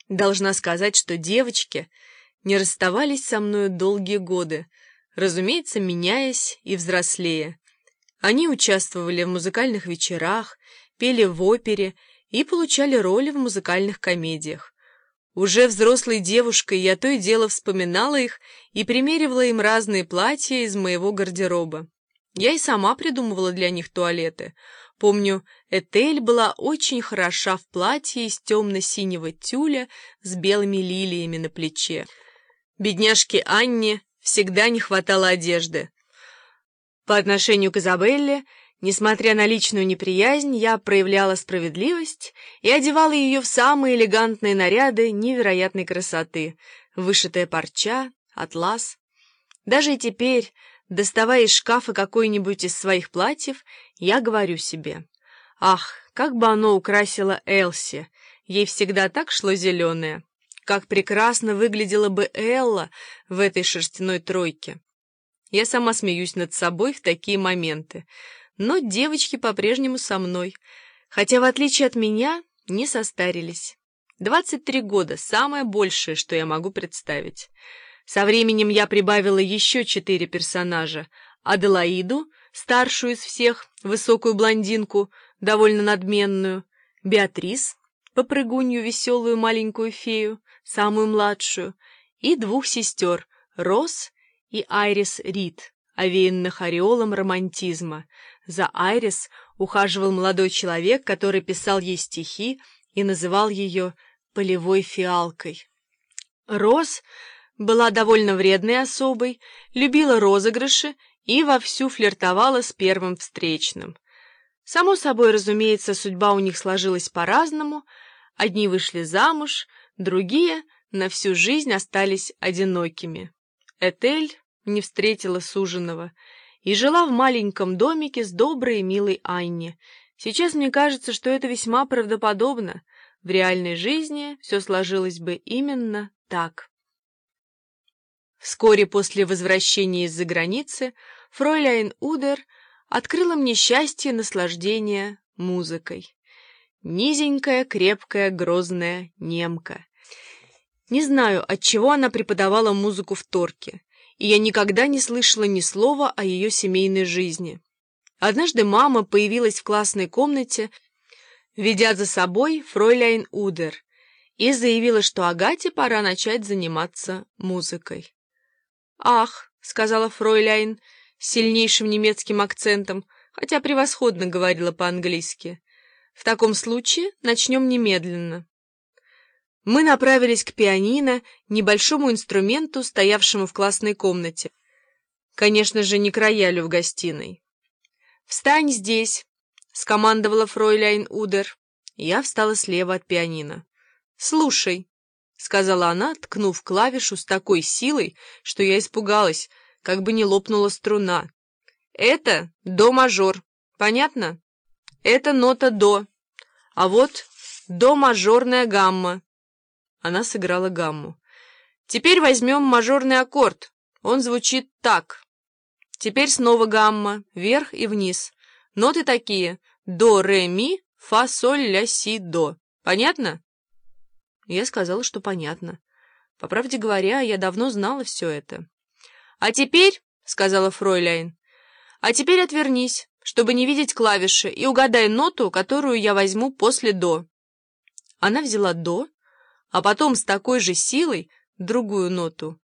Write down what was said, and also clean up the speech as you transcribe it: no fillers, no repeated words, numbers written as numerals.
Должна сказать, что девочки не расставались со мною долгие годы, разумеется, меняясь и взрослея. Они участвовали в музыкальных вечерах, пели в опере и получали роли в музыкальных комедиях. Уже взрослой девушкой я то и дело вспоминала их и примеривала им разные платья из моего гардероба. Я и сама придумывала для них туалеты. Помню, Этель была очень хороша в платье из темно-синего тюля с белыми лилиями на плече. Бедняжке Анне всегда не хватало одежды. По отношению к Изабелле, несмотря на личную неприязнь, я проявляла справедливость и одевала ее в самые элегантные наряды невероятной красоты, вышитая парча, атлас. Даже и теперь, доставая из шкафа какое-нибудь из своих платьев, я говорю себе: «Ах, как бы оно украсило Элси! Ей всегда так шло зеленое! Как прекрасно выглядела бы Элла в этой шерстяной тройке!» Я сама смеюсь над собой в такие моменты, но девочки по-прежнему со мной, хотя, в отличие от меня, не состарились. 23 года — самое большее, что я могу представить. Со временем я прибавила еще 4 персонажа: Аделаиду, старшую из всех, высокую блондинку, довольно надменную, Беатрис, попрыгунью, веселую маленькую фею, самую младшую, и 2 сестер — Роз и Айрис Рид, овеянных ореолом романтизма. За Айрис ухаживал молодой человек, который писал ей стихи и называл ее полевой фиалкой. Роз была довольно вредной особой, любила розыгрыши и вовсю флиртовала с первым встречным. Само собой, разумеется, судьба у них сложилась по-разному. Одни вышли замуж, другие на всю жизнь остались одинокими. Этель не встретила суженого и жила в маленьком домике с доброй и милой Анне. Сейчас мне кажется, что это весьма правдоподобно. В реальной жизни все сложилось бы именно так. Вскоре после возвращения из-за границы фройляйн Удер открыла мне счастье наслаждения музыкой. Низенькая, крепкая, грозная немка. Не знаю, отчего она преподавала музыку в Торке, и я никогда не слышала ни слова о ее семейной жизни. Однажды мама появилась в классной комнате, ведя за собой фройляйн Удер, и заявила, что Агате пора начать заниматься музыкой. «Ах», — сказала фройляйн с сильнейшим немецким акцентом, хотя превосходно говорила по-английски, — «в таком случае начнем немедленно». Мы направились к пианино, небольшому инструменту, стоявшему в классной комнате. Конечно же, не к роялю в гостиной. «Встань здесь», — скомандовала фройляйн Удер. Я встала слева от пианино. «Слушай», — сказала она, ткнув клавишу с такой силой, что я испугалась, как бы не лопнула струна. «Это до-мажор, понятно? Это нота до, а вот до-мажорная гамма». Она сыграла гамму. «Теперь возьмем мажорный аккорд. Он звучит так. Теперь снова гамма, вверх и вниз. Ноты такие: до, ре, ми, фа, соль, ля, си, до. Понятно?» Я сказала, что понятно. По правде говоря, я давно знала все это. «А теперь, — сказала фройляйн, — а теперь отвернись, чтобы не видеть клавиши, и угадай ноту, которую я возьму после до». Она взяла до, а потом с такой же силой другую ноту.